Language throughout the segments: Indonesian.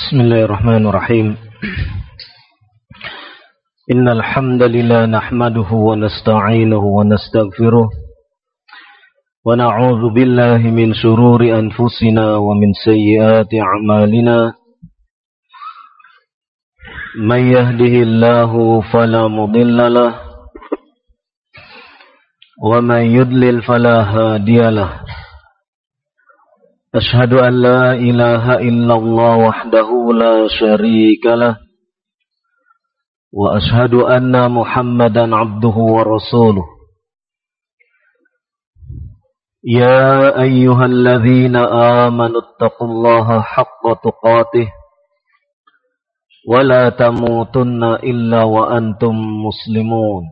Bismillahirrahmanirrahim. Innal hamdalillah nahmaduhu wa nasta'inuhu wa nastaghfiruh wa na'udzu billahi min shururi anfusina wa min sayyiati a'malina. May yahdihillahu fala mudilla lahu wa may yudlil fala hadiyalah. Ashhadu an la ilaha illallah wahdahu la syarika lah wa ashhadu anna Muhammadan abduhu wa rasuluh. Ya ayyuhalladzina amanu taqullaha haqqa tuqatih wa la tamutunna illa wa antum muslimun.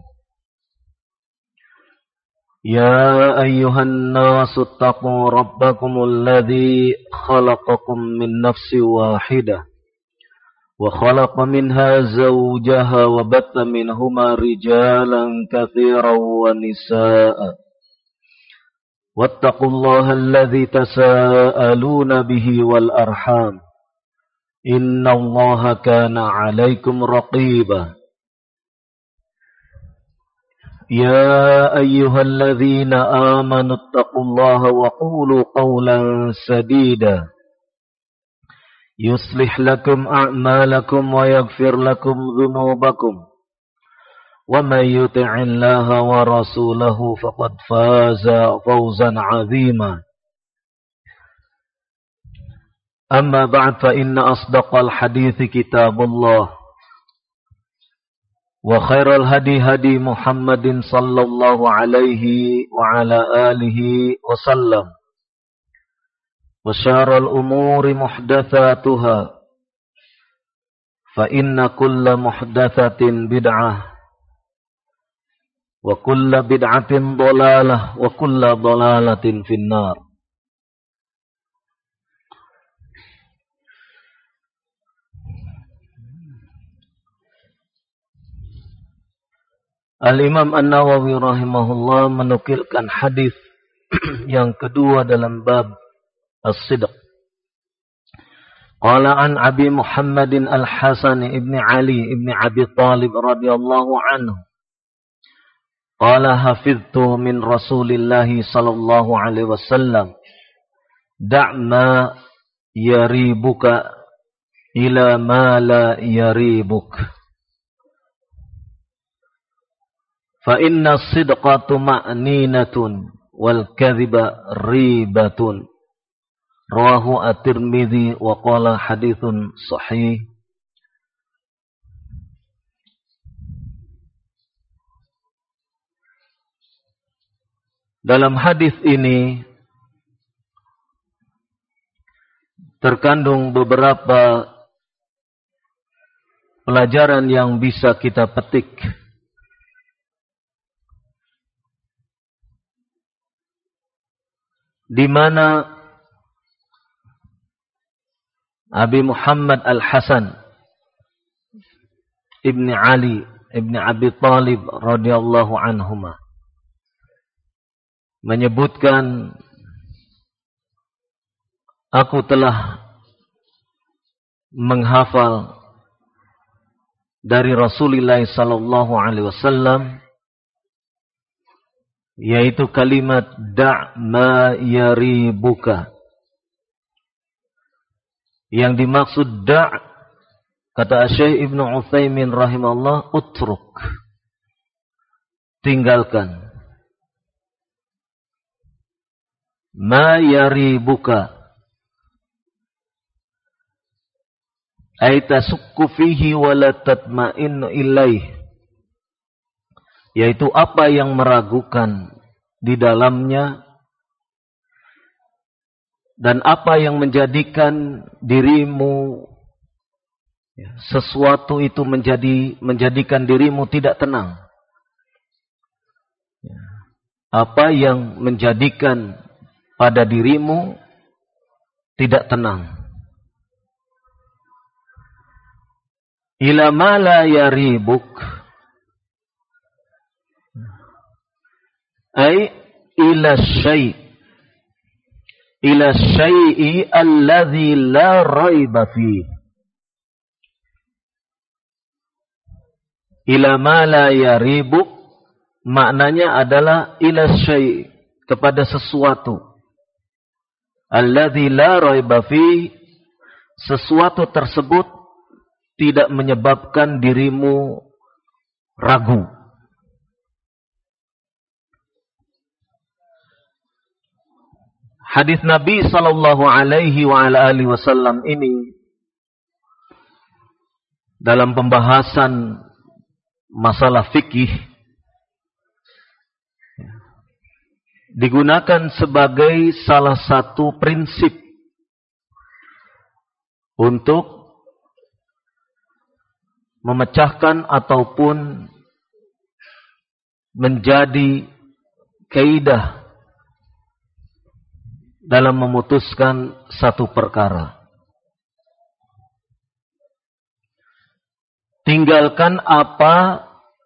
يا أيها الناس اتقوا ربكم الذي خلقكم من نفس واحدة وخلق منها زوجها وبث منهما رجالا كثيرا ونساء واتقوا الله الذي تساءلون به والأرحام إن الله كان عليكم رقيبا. يا أيها الذين آمنوا اتقوا الله وقولوا قولا سديدا يصلح لكم أعمالكم ويغفر لكم ذنوبكم ومن يطع الله ورسوله فقد فاز فوزا عظيما. أما بعد فإن أصدق الحديث كتاب الله وخير الهدي هدي محمد صلى الله عليه وعلى آله وسلم وشر الأمور محدثاتها فإن كل محدثة بدعة وكل بدعة ضلالة وكل ضلالة في النار. Al-Imam An-Nawawi rahimahullah menukilkan hadis yang kedua dalam bab as-sidq. Qala an Abi Muhammadin Al-Hasan ibn Ali ibn Abi Talib radhiyallahu anhu. Qala hafidhtu min Rasulillahi sallallahu alaihi wasallam da' ma yaribuka ila ma la yaribuk. Fa inna as-sidqa tuma'ninatun wal kadhiba ribatun. Rawahu at-Tirmidzi wa qala haditsun sahih. Dalam hadis ini terkandung beberapa pelajaran yang bisa kita petik. Di mana Abi Muhammad Al-Hasan Ibn Ali Ibn Abi Talib radhiyallahu anhuma menyebutkan, aku telah menghafal dari Rasulullah sallallahu alaihi wasallam, yaitu kalimat da' ma yaribuka. Yang dimaksud da', kata Syekh Ibnu Utsaimin rahimahullah, utruk, tinggalkan. Ma yaribuka ay tasukku fihi wa la tatma'innu ilaih, yaitu apa yang meragukan di dalamnya dan apa yang menjadikan dirimu, sesuatu itu menjadikan dirimu tidak tenang. Apa yang menjadikan pada dirimu tidak tenang. Ila ma la yaribuk ay ila syai'i alladhi la raiba fihi, ila ma la yaribuk, maknanya adalah ila syai', kepada sesuatu. Alladzi la raiba fi, sesuatu tersebut tidak menyebabkan dirimu ragu. Hadis Nabi sallallahu alaihi wa ala alihi wasallam ini dalam pembahasan masalah fikih digunakan sebagai salah satu prinsip untuk memecahkan ataupun menjadi kaidah dalam memutuskan satu perkara. Tinggalkan apa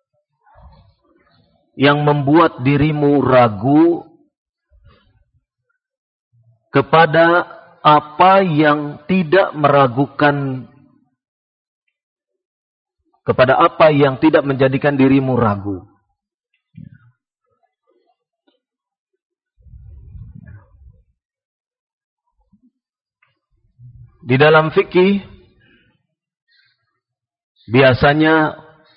yang membuat dirimu ragu kepada apa yang tidak meragukan, kepada apa yang tidak menjadikan dirimu ragu. Di dalam fikih biasanya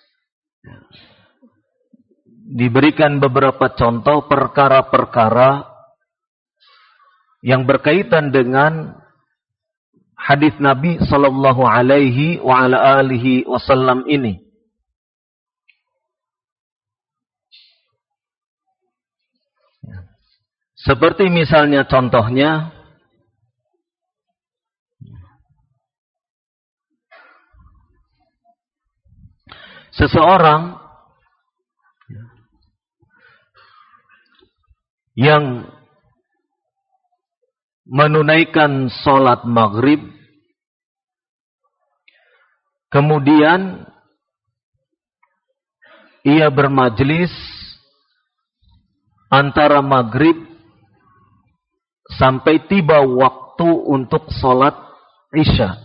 diberikan beberapa contoh perkara-perkara yang berkaitan dengan hadis Nabi sallallahu alaihi wa ala alihi wasallam ini. Seperti misalnya contohnya seseorang yang menunaikan sholat maghrib, kemudian ia bermajlis antara maghrib sampai tiba waktu untuk sholat isya.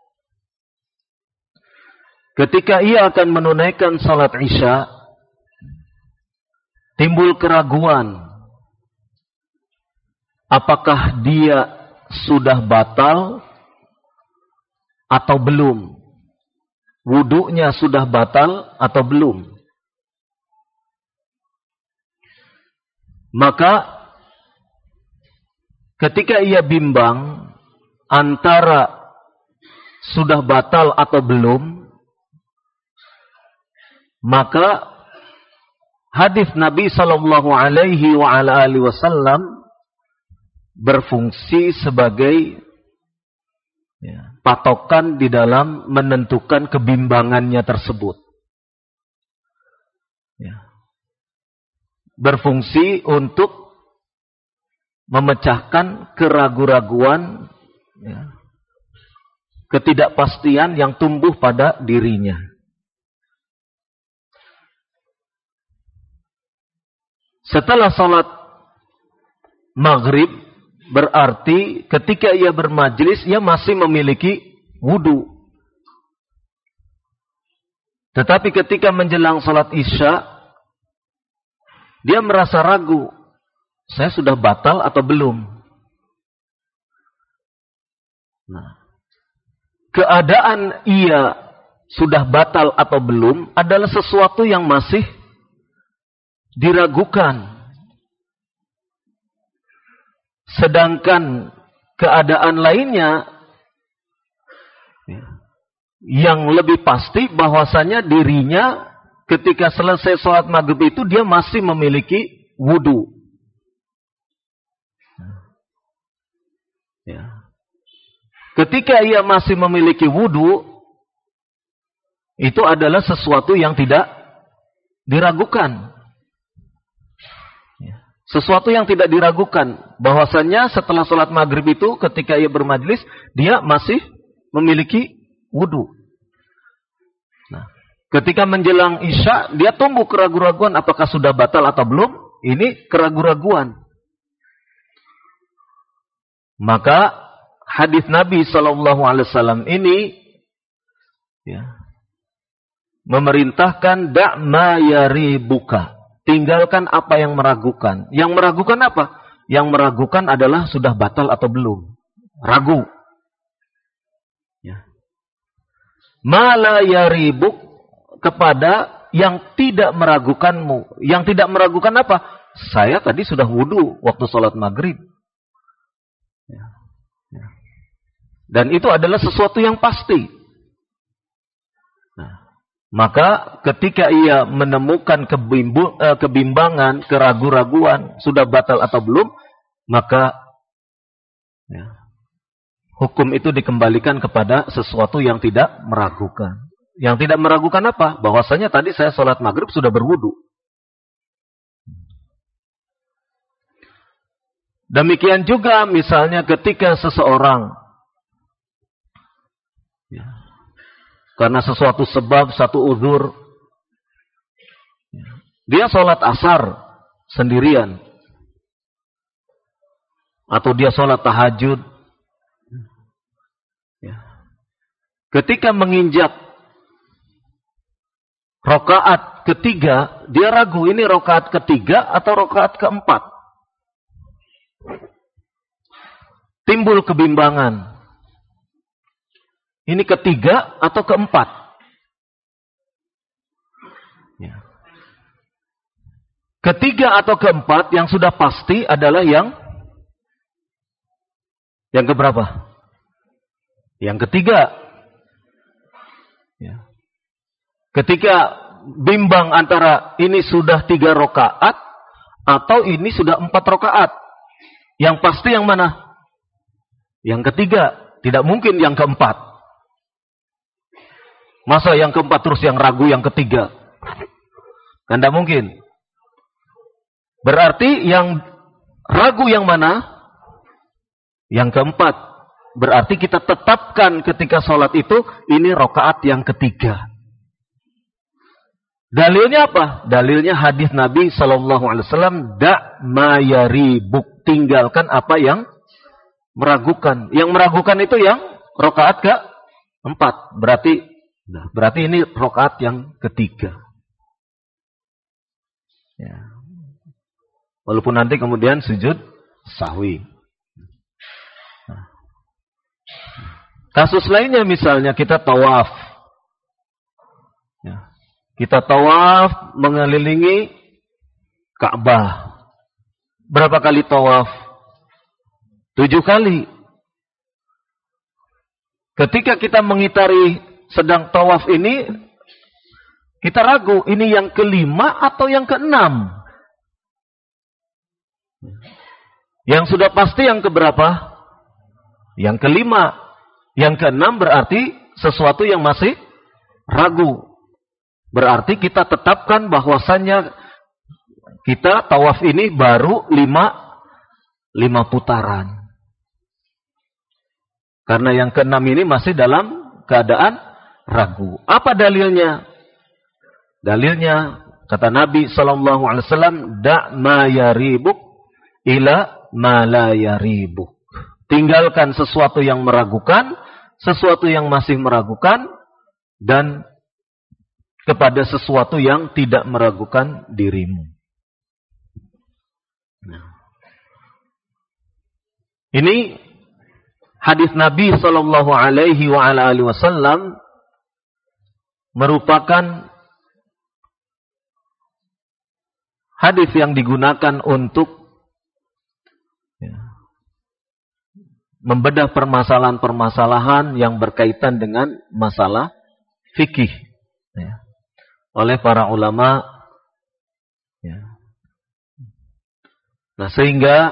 Ketika ia akan menunaikan sholat isya, timbul keraguan. Apakah dia sudah batal atau belum? Wudunya sudah batal atau belum? Maka ketika ia bimbang antara sudah batal atau belum, maka hadis Nabi sallallahu alaihi wa ala alihi wasallam berfungsi sebagai patokan di dalam menentukan kebimbangannya tersebut. Berfungsi untuk memecahkan keraguan-raguan, ketidakpastian yang tumbuh pada dirinya. Setelah salat maghrib, berarti ketika ia bermajlis, ia masih memiliki wudu. Tetapi ketika menjelang salat isya, dia merasa ragu, saya sudah batal atau belum? Nah, keadaan ia sudah batal atau belum adalah sesuatu yang masih diragukan. Sedangkan keadaan lainnya yang lebih pasti bahwasanya dirinya ketika selesai sholat maghrib itu dia masih memiliki wudu. Ketika ia masih memiliki wudu, itu adalah sesuatu yang tidak diragukan. Sesuatu yang tidak diragukan. Bahwasanya setelah sholat maghrib itu ketika ia bermajlis, dia masih memiliki wudu. Nah, ketika menjelang isya, dia tumbuh keraguan-raguan apakah sudah batal atau belum. Ini keraguan-raguan. Maka hadis Nabi SAW ini memerintahkan da' ma yaribuka. Tinggalkan apa yang meragukan. Yang meragukan apa? Yang meragukan adalah sudah batal atau belum. Ragu. Ya. Ma la yaribuk, kepada yang tidak meragukanmu. Yang tidak meragukan apa? Saya tadi sudah wudu waktu sholat maghrib. Ya. Ya. Dan itu adalah sesuatu yang pasti. Maka ketika ia menemukan kebimbangan, keraguan-raguan, sudah batal atau belum, maka ya, hukum itu dikembalikan kepada sesuatu yang tidak meragukan. Yang tidak meragukan apa? Bahwasanya tadi saya sholat maghrib sudah berwudu. Demikian juga misalnya ketika seseorang ya, karena sesuatu sebab, satu uzur, dia sholat asar sendirian. Atau dia sholat tahajud. Ketika menginjak rakaat ketiga, dia ragu ini rakaat ketiga atau rakaat keempat. Timbul kebimbangan. Ini ketiga atau keempat? Ya. Ketiga atau keempat yang sudah pasti adalah yang keberapa? Yang ketiga. Ya. Ketika bimbang antara ini sudah 3 rakaat atau ini sudah 4 rakaat. Yang pasti yang mana? Yang ketiga. Tidak mungkin yang keempat. Masa yang keempat terus yang ragu yang ketiga? Kan tidak mungkin. Berarti yang ragu yang mana? Yang keempat. Berarti kita tetapkan ketika sholat itu, ini rakaat yang ketiga. Dalilnya apa? Dalilnya hadis Nabi SAW, da' ma yaribuk, tinggalkan apa yang meragukan. Yang meragukan itu yang rakaat keempat. Berarti ini rakaat yang ketiga. Ya. Walaupun nanti kemudian sujud sahwi. Nah. Kasus lainnya misalnya kita tawaf. Ya. Kita tawaf mengelilingi Ka'bah. Berapa kali tawaf? 7 kali. Ketika kita mengitari sedang tawaf ini, kita ragu, ini yang kelima atau yang keenam? Yang sudah pasti yang keberapa? Yang kelima. Yang keenam berarti sesuatu yang masih ragu. Berarti kita tetapkan bahwasannya kita tawaf ini baru 5 putaran. Karena yang keenam ini masih dalam keadaan ragu. Apa dalilnya? Dalilnya kata Nabi SAW, da' ma yaribuk ila ma la yaribuk. Tinggalkan sesuatu yang meragukan, sesuatu yang masih meragukan, dan kepada sesuatu yang tidak meragukan dirimu. Nah. Ini hadis Nabi SAW merupakan hadis yang digunakan untuk membedah permasalahan-permasalahan yang berkaitan dengan masalah fikih oleh para ulama. Nah, sehingga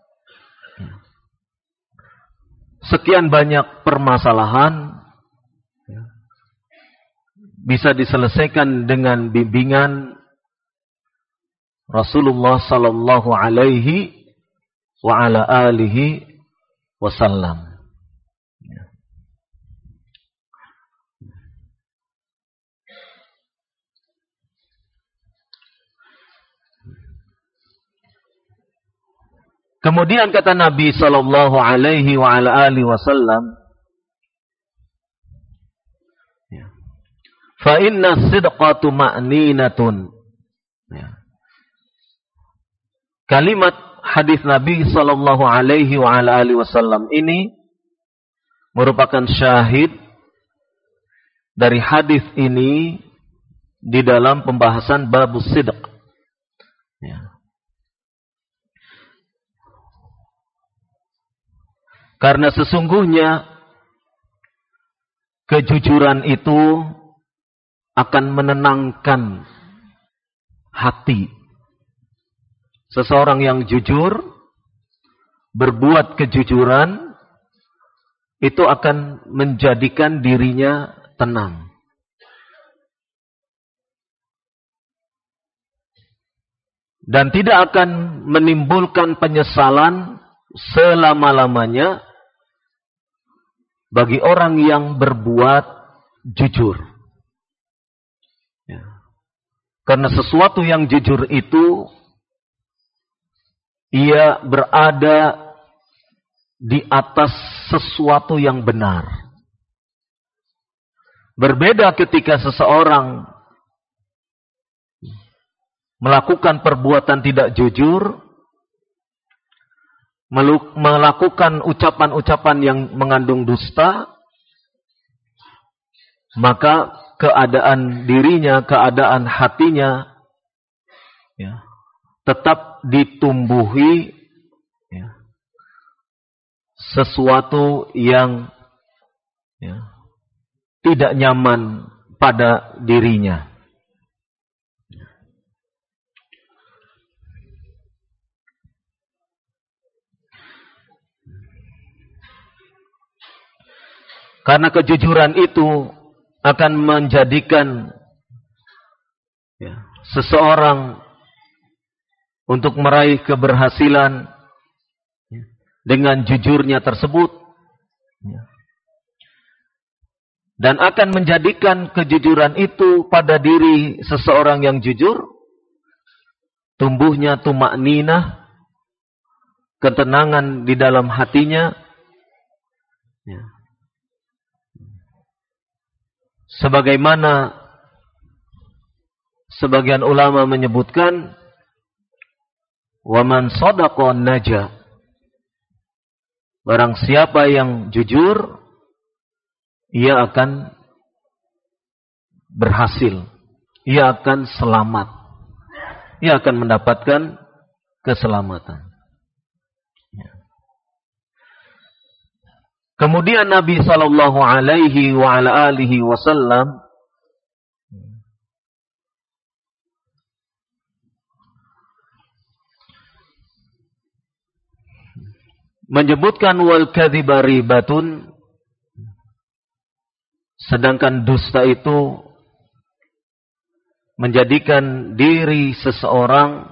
sekian banyak permasalahan bisa diselesaikan dengan bimbingan Rasulullah sallallahu alaihi wa ala alihi wasallam. Kemudian kata Nabi sallallahu alaihi wa ala alihi wasallam, Fa inna sidqa tuma'ninatun. Ya. Kalimat hadis Nabi sallallahu alaihi wa ala alihi wasallam ini merupakan syahid dari hadis ini di dalam pembahasan babus sidq. Ya. Karena sesungguhnya kejujuran itu akan menenangkan hati. Seseorang yang jujur, berbuat kejujuran, itu akan menjadikan dirinya tenang. Dan tidak akan menimbulkan penyesalan selama-lamanya bagi orang yang berbuat jujur. Ya. Karena sesuatu yang jujur itu, ia berada di atas sesuatu yang benar. Berbeda ketika seseorang melakukan perbuatan tidak jujur, melakukan ucapan-ucapan yang mengandung dusta, maka keadaan dirinya, keadaan hatinya ya, tetap ditumbuhi ya, sesuatu yang ya, tidak nyaman pada dirinya. Karena kejujuran itu akan menjadikan ya, seseorang untuk meraih keberhasilan ya, dengan jujurnya tersebut. Ya. Dan akan menjadikan kejujuran itu pada diri seseorang yang jujur, tumbuhnya tumakninah, ketenangan di dalam hatinya. Ya. Sebagaimana sebagian ulama menyebutkan, waman shadaqa naja. Barang siapa yang jujur, ia akan berhasil. Ia akan selamat. Ia akan mendapatkan keselamatan. Kemudian Nabi sallallahu alaihi wa ala alihi wasallam menyebutkan wal kadhiba ribatun, sedangkan dusta itu menjadikan diri seseorang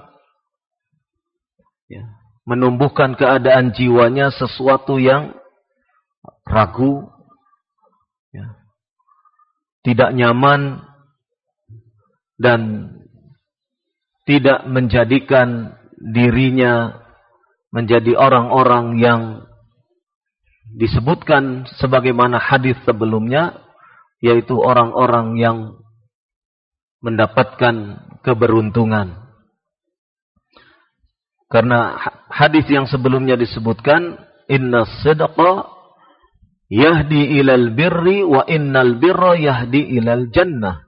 ya, menumbuhkan keadaan jiwanya sesuatu yang ragu, ya, tidak nyaman, dan tidak menjadikan dirinya menjadi orang-orang yang disebutkan sebagaimana hadis sebelumnya, yaitu orang-orang yang mendapatkan keberuntungan. Karena hadis yang sebelumnya disebutkan, inna sidqa yahdi ilal birri wa innal birra yahdi ilal jannah.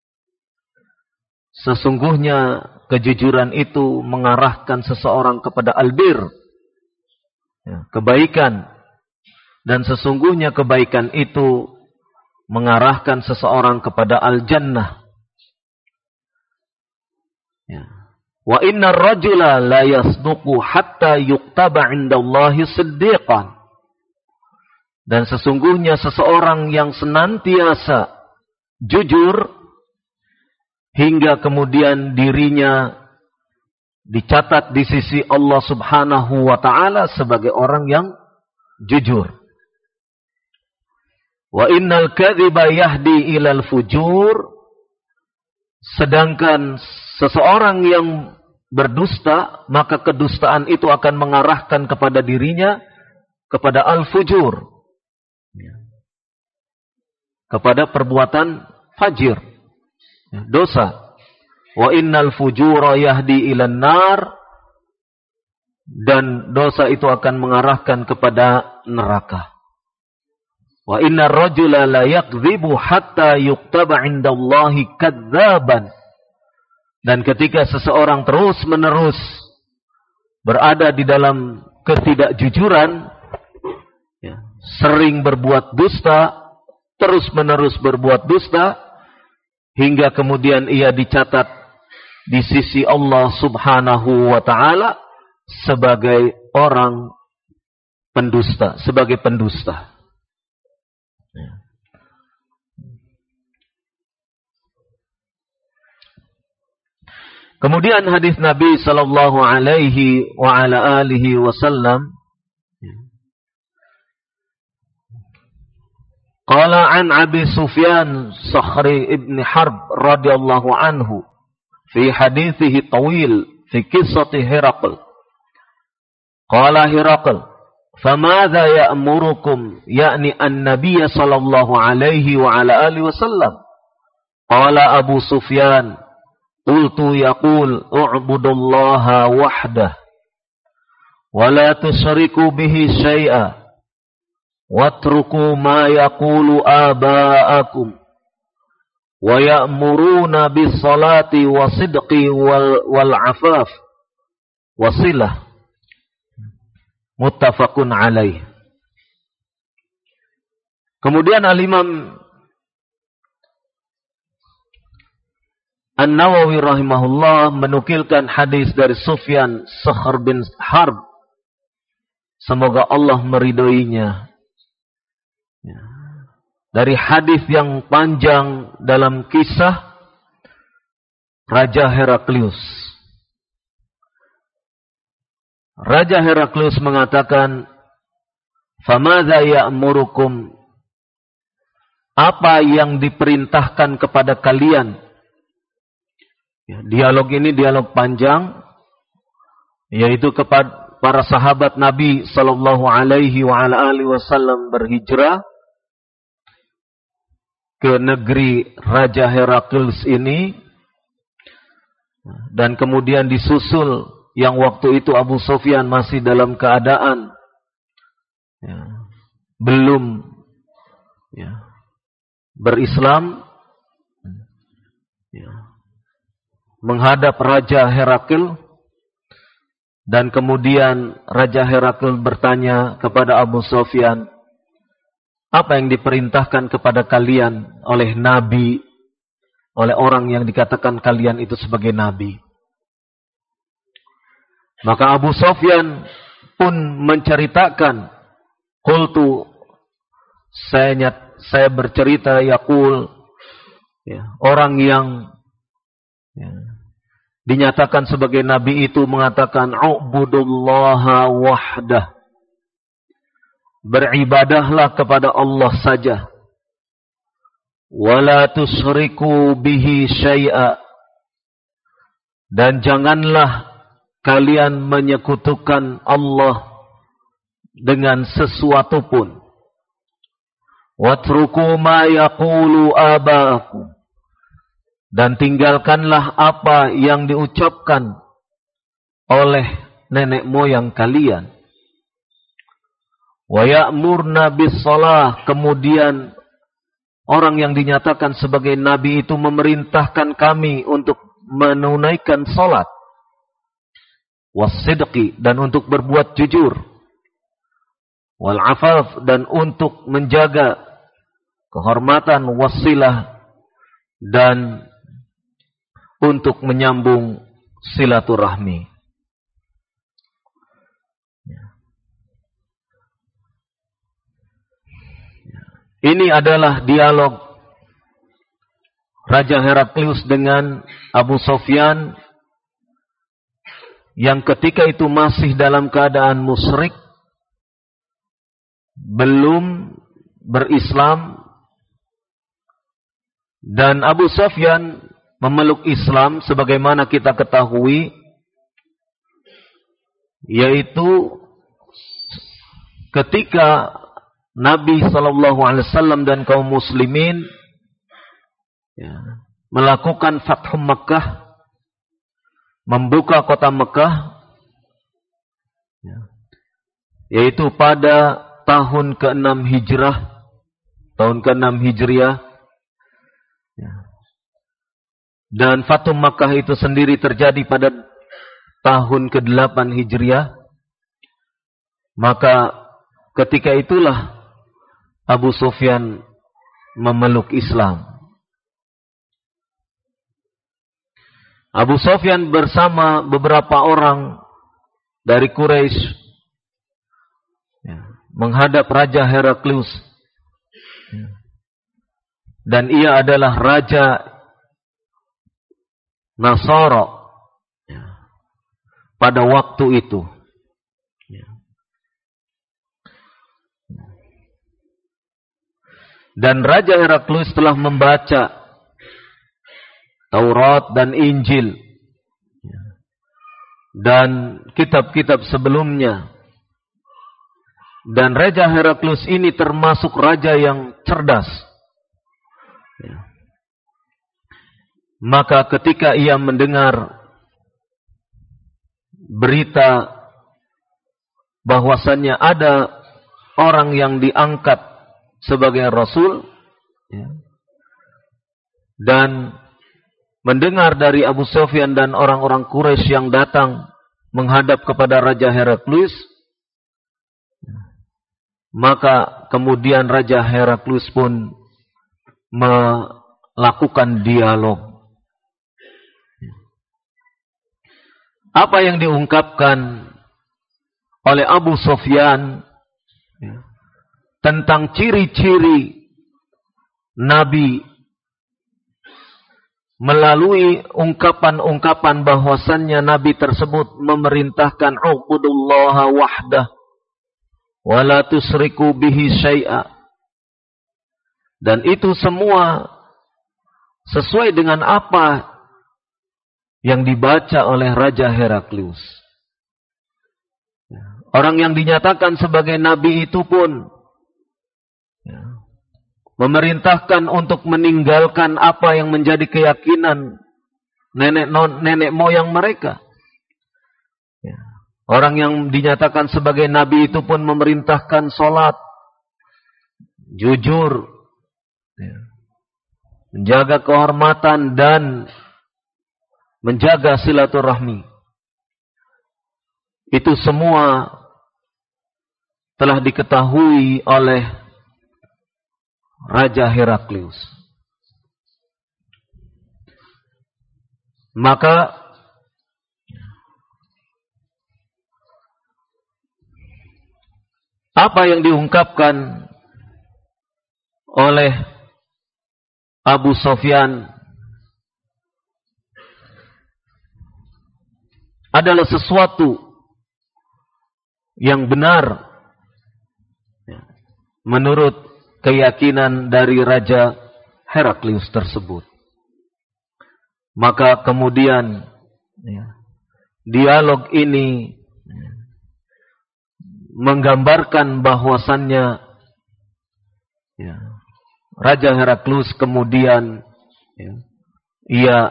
Sesungguhnya kejujuran itu mengarahkan seseorang kepada albir, ya, kebaikan. Dan sesungguhnya kebaikan itu mengarahkan seseorang kepada al-jannah. Ya. Wa innar rajula la yasduqu hatta yuktaba 'indallahi siddiqan. Dan sesungguhnya seseorang yang senantiasa jujur hingga kemudian dirinya dicatat di sisi Allah Subhanahu wa taala sebagai orang yang jujur. Wa innal kadhiba yahdi ilal fujur. Sedangkan seseorang yang berdusta, maka kedustaan itu akan mengarahkan kepada dirinya kepada al-fujur. Kepada perbuatan fajir. dosa. Wa innal fujura yahdi ilan nar, dan dosa itu akan mengarahkan kepada neraka. Wa innar rajula la yakdzibu hatta yuktaba 'indallahi kadzaban. Dan ketika seseorang terus-menerus berada di dalam ketidakjujuran, sering berbuat dusta, terus-menerus berbuat dusta, hingga kemudian ia dicatat di sisi Allah Subhanahu wa ta'ala sebagai orang pendusta, sebagai pendusta. Kemudian hadis Nabi sallallahu alaihi wa ala alihi wasallam, qala an Abi Sufyan Sakhri ibn Harb radhiyallahu anhu fi hadithihi tawil fi qissati Hiraql. Qala Hiraql, famadha ya'murukum, ya'ni an-nabiy sallallahu alaihi wa ala alihi wasallam. Qala Abu Sufyan, qultu yaqul u'budullaha wahdah wa la tusyriku bihi syai'a watruku ma yaqulu aba'akum wa ya'muruna bis salati wasidqi wal afaf wasilah. Muttafaqun alaih. Kemudian Al-Imam An-Nawawi rahimahullah menukilkan hadis dari Sufyan Sakhr bin Harb, semoga Allah meridhoinya, dari hadis yang panjang dalam kisah Raja Heraklius. Raja Heraklius mengatakan, famadza ya'murukum, apa yang diperintahkan kepada kalian? Dialog ini dialog panjang, yaitu kepada para sahabat Nabi sallallahu alaihi wa ala alihi wasallam berhijrah ke negeri Raja Heraklius ini, dan kemudian disusul yang waktu itu Abu Sufyan masih dalam keadaan belum berislam, menghadap Raja Herakl, dan kemudian Raja Herakl bertanya kepada Abu Sufyan, apa yang diperintahkan kepada kalian oleh Nabi, oleh orang yang dikatakan kalian itu sebagai Nabi? Maka Abu Sufyan pun menceritakan, qultu, saya bercerita, yaqul, orang yang dinyatakan sebagai Nabi itu mengatakan, u'budullaha wahdah, beribadahlah kepada Allah saja, wala tusyriku bihi syai'a, dan janganlah kalian menyekutukan Allah dengan sesuatu pun. Watruku ma yaqulu aba'akum, dan tinggalkanlah apa yang diucapkan oleh nenek moyang kalian. Wa ya'murna bis shalah, kemudian orang yang dinyatakan sebagai Nabi itu memerintahkan kami untuk menunaikan salat. Wasidqi, dan untuk berbuat jujur. Wal afaf, dan untuk menjaga kehormatan. Wasilah, dan untuk menyambung silaturahmi. Ini adalah dialog Raja Heraklius dengan Abu Sufyan, yang ketika itu masih dalam keadaan musyrik, belum berislam, dan Abu Sufyan memeluk Islam sebagaimana kita ketahui, yaitu ketika Nabi SAW dan kaum muslimin melakukan Fathu Makkah, membuka kota Mekah, yaitu pada tahun ke-6 Hijrah, tahun ke-6 Hijriah. Dan Fathu Makkah itu sendiri terjadi pada tahun ke-8 Hijriah. Maka ketika itulah Abu Sufyan memeluk Islam. Abu Sufyan bersama beberapa orang dari Quraisy menghadap Raja Heraklius. Dan ia adalah Raja Nasara pada waktu itu. Dan Raja Heraklius telah membaca Taurat dan Injil dan kitab-kitab sebelumnya. Dan Raja Heraklius ini termasuk raja yang cerdas. Maka ketika ia mendengar berita bahwasannya ada orang yang diangkat sebagai Rasul, dan mendengar dari Abu Sufyan dan orang-orang Quraisy yang datang menghadap kepada Raja Heraklius, maka kemudian Raja Heraklius pun melakukan dialog. Apa yang diungkapkan oleh Abu Sufyan tentang ciri-ciri Nabi melalui ungkapan-ungkapan bahwasannya Nabi tersebut memerintahkan ubudullaha wahdah wa la tusriku bihi syai'a. Dan itu semua sesuai dengan apa yang dibaca oleh Raja Heraklius. Orang yang dinyatakan sebagai Nabi itu pun memerintahkan untuk meninggalkan apa yang menjadi keyakinan nenek moyang mereka. Orang yang dinyatakan sebagai Nabi itu pun memerintahkan sholat, jujur, menjaga kehormatan dan menjaga silaturahmi. Itu semua telah diketahui oleh Raja Heraklius. Maka apa yang diungkapkan oleh Abu Sufyan adalah sesuatu yang benar menurut keyakinan dari Raja Heraklius tersebut. Maka kemudian dialog ini menggambarkan bahwasannya Raja Heraklius kemudian ia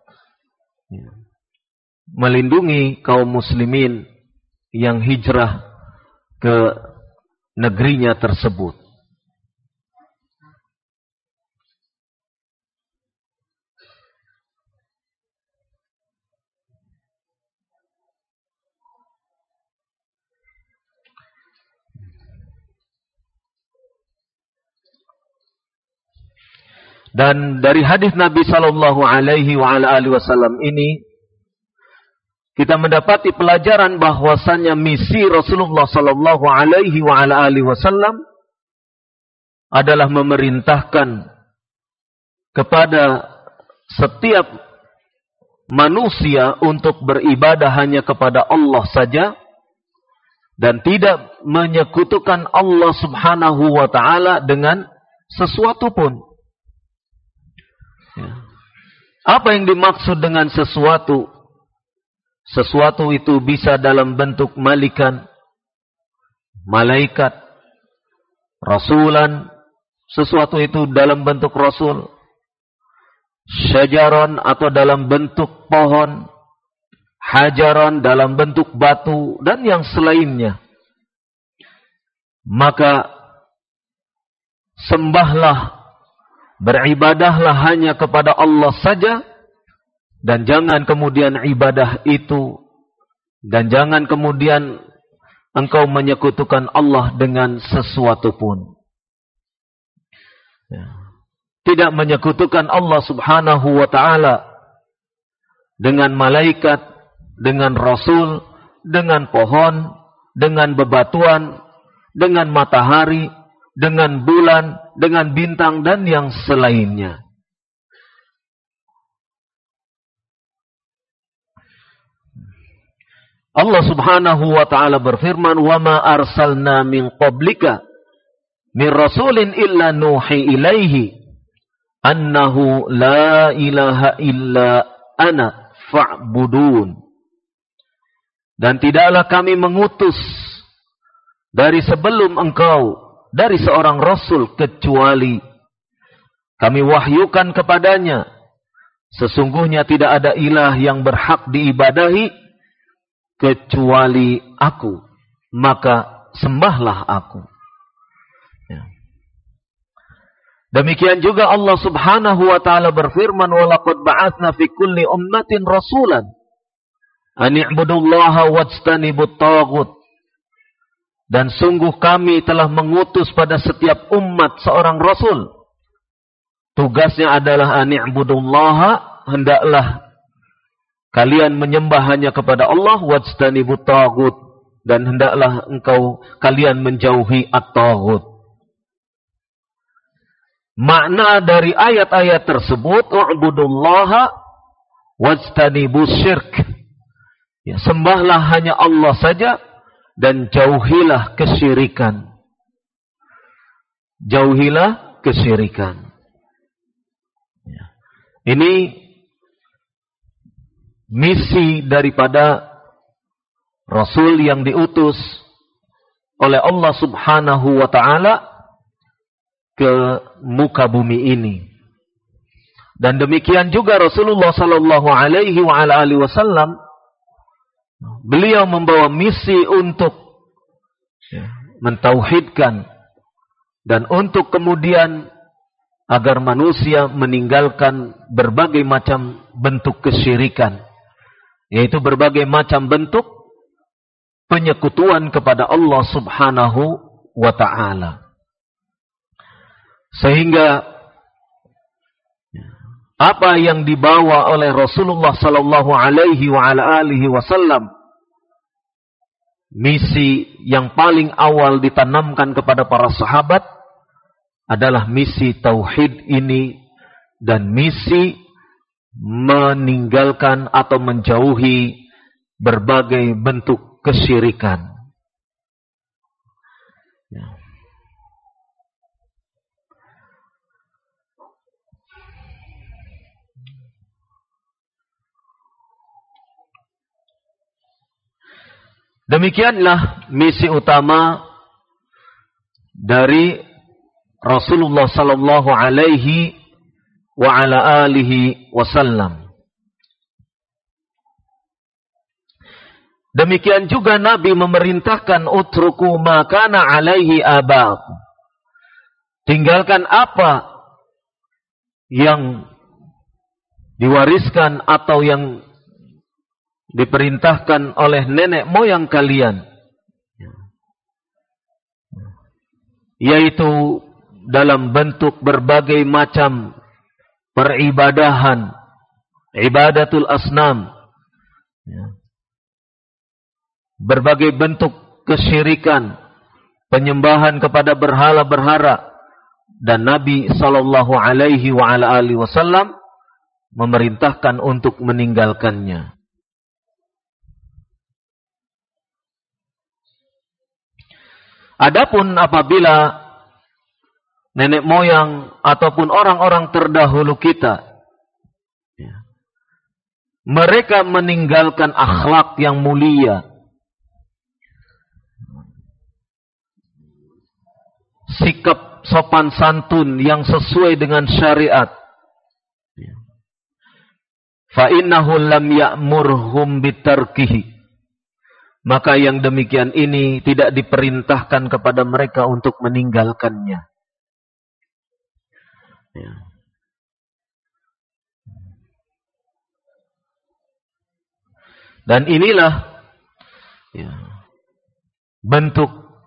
melindungi kaum muslimin yang hijrah ke negerinya tersebut. Dan dari hadis Nabi sallallahu alaihi wasallam ini kita mendapati pelajaran bahwasannya misi Rasulullah sallallahu alaihi wasallam adalah memerintahkan kepada setiap manusia untuk beribadah hanya kepada Allah saja dan tidak menyekutukan Allah Subhanahu wa taala dengan sesuatu pun. Apa yang dimaksud dengan sesuatu? Sesuatu itu bisa dalam bentuk malikan, malaikat, rasulan. Sesuatu itu dalam bentuk rasul. syajaron atau dalam bentuk pohon, hajaron dalam bentuk batu, dan yang selainnya. Maka sembahlah, beribadahlah hanya kepada Allah saja, dan jangan kemudian ibadah itu, dan jangan kemudian engkau menyekutukan Allah dengan sesuatu pun. Tidak menyekutukan Allah subhanahu wa ta'ala dengan malaikat, dengan rasul, dengan pohon, dengan bebatuan, dengan matahari, dengan bulan, dengan bintang, dan yang selainnya. Allah subhanahu wa ta'ala berfirman, وَمَا أَرْسَلْنَا مِنْ قَبْلِكَ مِنْ رَسُولٍ إِلَّا نُوحِي إِلَيْهِ أَنَّهُ لَا إِلَهَ إِلَّا أَنَا فَاعْبُدُونَ. Dan tidaklah kami mengutus dari sebelum engkau, dari seorang rasul, kecuali kami wahyukan kepadanya, sesungguhnya tidak ada ilah yang berhak diibadahi kecuali aku, maka sembahlah aku. Ya. Demikian juga Allah subhanahu wa ta'ala berfirman, وَلَقَدْ بَعَثْنَا فِي كُلِّ أُمَّةٍ رَسُولًا أَنِ اعْبُدُوا اللَّهَ وَاجْتَنِبُوا الطَّاغُوتَ. Dan sungguh kami telah mengutus pada setiap umat seorang rasul. Tugasnya adalah ani'budullaha, hendaklah kalian menyembah hanya kepada Allah, wajtanibut taghut, dan hendaklah kalian menjauhi at-taghut. Makna dari ayat-ayat tersebut, u'budullaha wajtanibus syirk. Ya, sembahlah hanya Allah saja, dan jauhilah kesyirikan. Jauhilah kesyirikan. Ya. Ini misi daripada Rasul yang diutus oleh Allah subhanahu wa ta'ala ke muka bumi ini. Dan demikian juga Rasulullah sallallahu alaihi wa ala alihi wasallam, beliau membawa misi untuk mentauhidkan dan untuk kemudian agar manusia meninggalkan berbagai macam bentuk kesyirikan, yaitu berbagai macam bentuk penyekutuan kepada Allah subhanahu wa ta'ala. Sehingga apa yang dibawa oleh Rasulullah sallallahu alaihi wa ala alihi wasallam, misi yang paling awal ditanamkan kepada para sahabat adalah misi tauhid ini, dan misi meninggalkan atau menjauhi berbagai bentuk kesyirikan. Ya. Demikianlah misi utama dari Rasulullah sallallahu alaihi wa ala alihi wasallam. Demikian juga Nabi memerintahkan utruku ma kana alaihi abaakum. Tinggalkan apa yang diwariskan atau yang diperintahkan oleh nenek moyang kalian, yaitu dalam bentuk berbagai macam peribadahan, ibadatul asnam, berbagai bentuk kesyirikan, penyembahan kepada berhala-berhala, dan Nabi sallallahu alaihi wa ala alihi wasallam memerintahkan untuk meninggalkannya. Adapun apabila nenek moyang ataupun orang-orang terdahulu kita, mereka meninggalkan akhlak yang mulia, sikap sopan santun yang sesuai dengan syariat, fa innahu lam ya'murhum bitarkihi. Maka yang demikian ini tidak diperintahkan kepada mereka untuk meninggalkannya. Ya. Dan inilah bentuk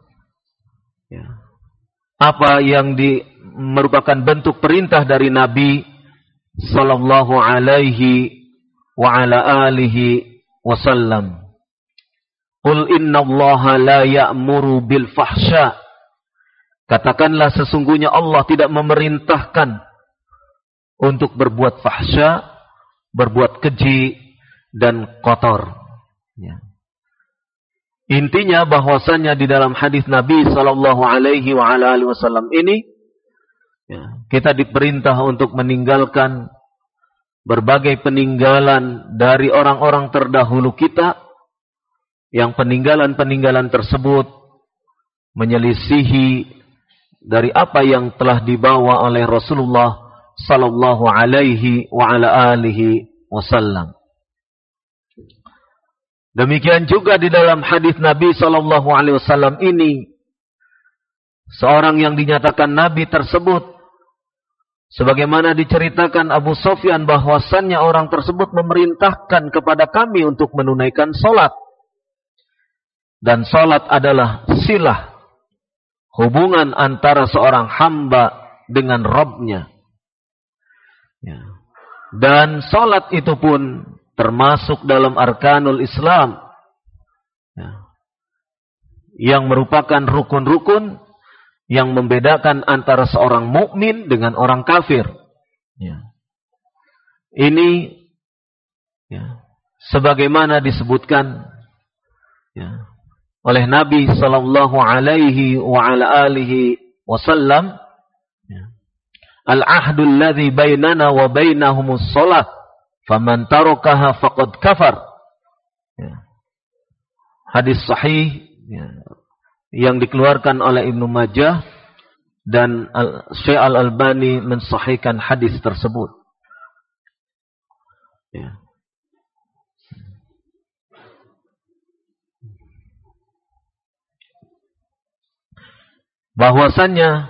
apa yang merupakan bentuk perintah dari Nabi sallallahu alaihi wa ala alihi wasallam. Qul innallaha la ya'muru bil fahsya. Katakanlah sesungguhnya Allah tidak memerintahkan untuk berbuat fahsya, berbuat keji dan kotor. Ya. Intinya bahwasannya di dalam hadis Nabi sallallahu alaihi wa ala alihi wasallam ini kita diperintah untuk meninggalkan berbagai peninggalan dari orang-orang terdahulu kita, yang peninggalan-peninggalan tersebut menyelisihi dari apa yang telah dibawa oleh Rasulullah sallallahu alaihi wa ala alihi wasallam. Demikian juga di dalam hadis Nabi sallallahu alaihi wasallam ini, seorang yang dinyatakan nabi tersebut, sebagaimana diceritakan Abu Sufyan bahwasannya orang tersebut memerintahkan kepada kami untuk menunaikan salat. Dan salat adalah silah, hubungan antara seorang hamba dengan Rabb-Nya. Ya. Dan salat itu pun termasuk dalam arkanul Islam, yang merupakan rukun-rukun yang membedakan antara seorang mukmin dengan orang kafir. Ini sebagaimana disebutkan oleh Nabi sallallahu alaihi wa ala alihi wasallam, al-ahdul ladzi bainana wa bainahumus shalah faman tarakaha faqad kafar. Hadis sahih yang dikeluarkan oleh Ibnu Majah, dan Syekh Al-Albani mensahihkan hadis tersebut. Bahwasannya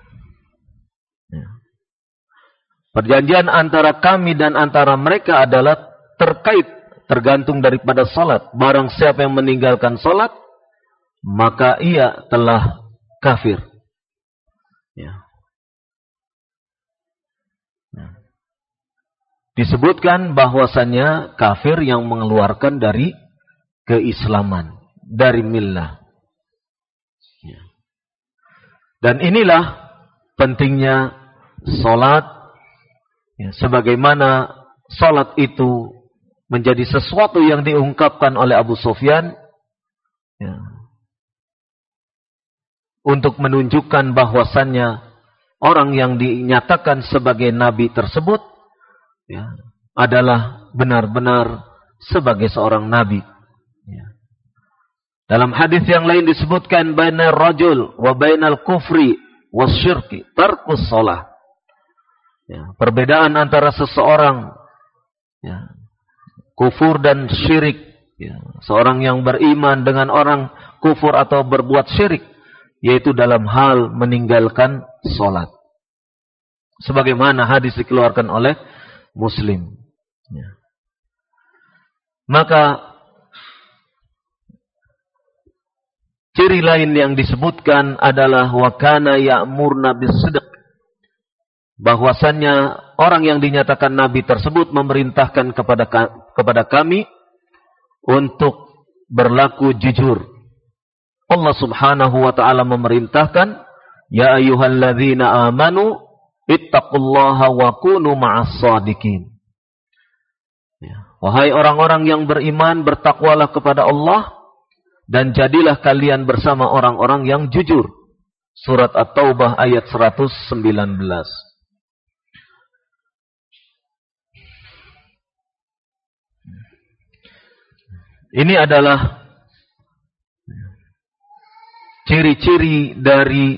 perjanjian antara kami dan antara mereka adalah tergantung daripada salat. Barang siapa yang meninggalkan salat, maka ia telah kafir. Disebutkan bahwasannya kafir yang mengeluarkan dari keislaman, dari millah. Dan inilah pentingnya salat, sebagaimana salat itu menjadi sesuatu yang diungkapkan oleh Abu Sufyan untuk menunjukkan bahwasannya orang yang dinyatakan sebagai nabi tersebut adalah benar-benar sebagai seorang nabi. Dalam hadis yang lain disebutkan bainar rajul wa bainal kufri wasyirki tarkus shalah. Perbedaan antara seseorang kufur dan syirik, seorang yang beriman dengan orang kufur atau berbuat syirik, yaitu dalam hal meninggalkan salat. Sebagaimana hadis dikeluarkan oleh Muslim. Maka ciri lain yang disebutkan adalah wa kana ya'murna bis-sidq. Bahwasannya orang yang dinyatakan nabi tersebut memerintahkan kepada kami untuk berlaku jujur. Allah Subhanahu wa taala memerintahkan, ya ayyuhalladzina amanu ittaqullaha wa kunu ma'as shadiqin. Wahai orang-orang yang beriman, bertakwalah kepada Allah dan jadilah kalian bersama orang-orang yang jujur. Surat At-Taubah ayat 119. Ini adalah ciri-ciri dari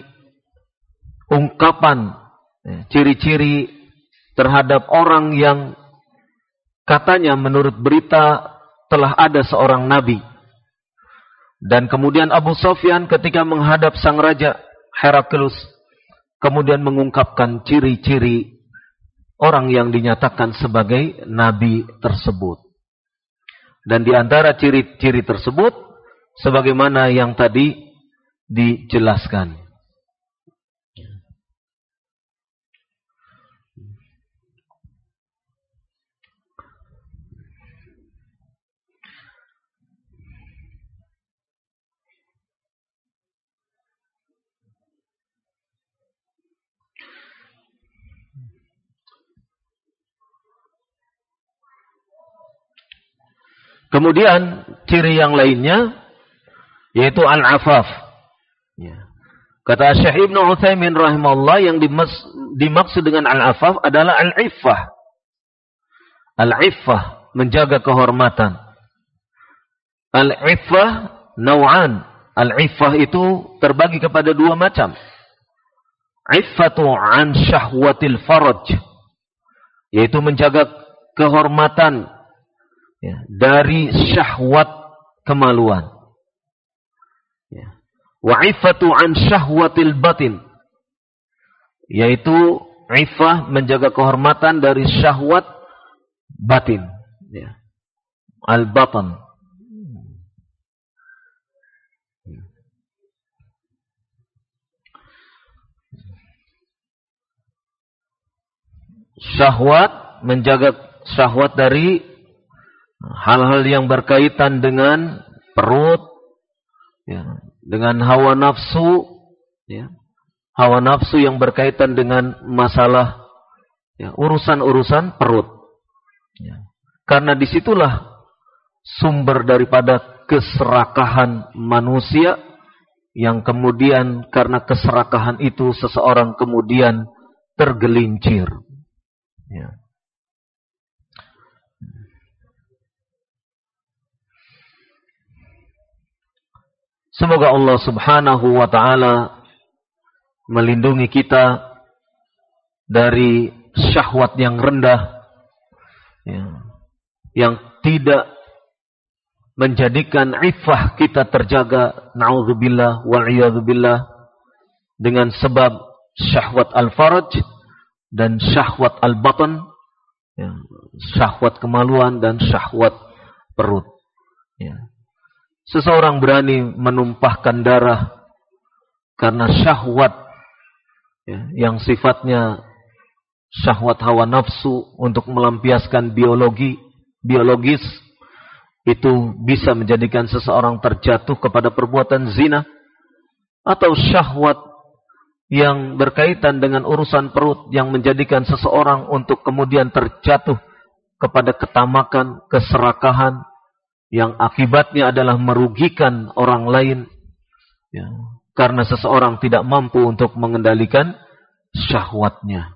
ungkapan, ciri-ciri terhadap orang yang katanya menurut berita telah ada seorang nabi. Dan kemudian Abu Sufyan ketika menghadap sang raja Heraklius kemudian mengungkapkan ciri-ciri orang yang dinyatakan sebagai nabi tersebut. Dan di antara ciri-ciri tersebut sebagaimana yang tadi dijelaskan. Kemudian ciri yang lainnya yaitu al-afaf. Ya. Kata Syekh Ibnu Utsaimin rahimahullah, yang dimaksud dengan al-afaf adalah al-iffah. Al-iffah, menjaga kehormatan. Al-iffah naw'an. Al-iffah itu terbagi kepada dua macam. Iffatu an syahwatil faraj, yaitu menjaga kehormatan ya, dari syahwat kemaluan. Ya. Wa iffatu an syahwatil batin, yaitu iffah menjaga kehormatan dari syahwat batin. Ya. Al-batan. Syahwat, menjaga syahwat dari hal-hal yang berkaitan dengan perut, ya, dengan hawa nafsu, ya, hawa nafsu yang berkaitan dengan masalah ya, urusan-urusan perut. Ya. Karena disitulah sumber daripada keserakahan manusia, yang kemudian karena keserakahan itu seseorang kemudian tergelincir. Ya. Semoga Allah Subhanahu wa ta'ala melindungi kita dari syahwat yang rendah, ya, yang tidak menjadikan iffah kita terjaga, na'udzubillah wal'iyadzubillah, dengan sebab syahwat al-faraj dan syahwat al-batan, ya, syahwat kemaluan dan syahwat perut. Ya. Seseorang berani menumpahkan darah karena syahwat ya, yang sifatnya syahwat hawa nafsu untuk melampiaskan biologis, itu bisa menjadikan seseorang terjatuh kepada perbuatan zina, atau syahwat yang berkaitan dengan urusan perut yang menjadikan seseorang untuk kemudian terjatuh kepada ketamakan, keserakahan, yang akibatnya adalah merugikan orang lain, ya, karena seseorang tidak mampu untuk mengendalikan syahwatnya.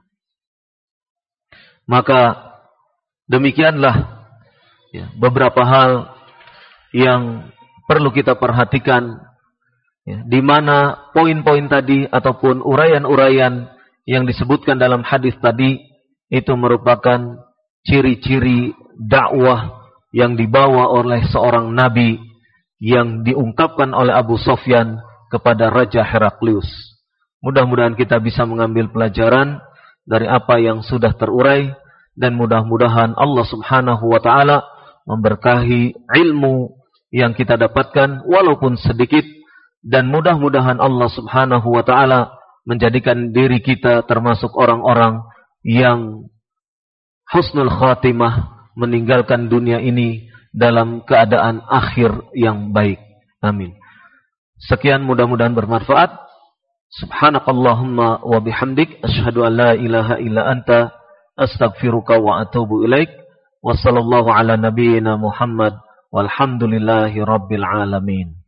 Maka demikianlah ya, beberapa hal yang perlu kita perhatikan, ya, di mana poin-poin tadi ataupun uraian-uraian yang disebutkan dalam hadis tadi itu merupakan ciri-ciri dakwah yang dibawa oleh seorang nabi yang diungkapkan oleh Abu Sufyan kepada Raja Heraklius. Mudah-mudahan kita bisa mengambil pelajaran dari apa yang sudah terurai, dan mudah-mudahan Allah Subhanahu wa ta'ala memberkahi ilmu yang kita dapatkan walaupun sedikit, dan mudah-mudahan Allah Subhanahu wa ta'ala menjadikan diri kita termasuk orang-orang yang husnul khatimah, meninggalkan dunia ini dalam keadaan akhir yang baik. Amin. Sekian, mudah-mudahan bermanfaat. Subhanakallahumma wa bihamdik, asyhadu an la ilaha illa anta, astaghfiruka wa atubu ilaik. Wassallallahu ala nabiyyina Muhammad walhamdulillahi rabbil alamin.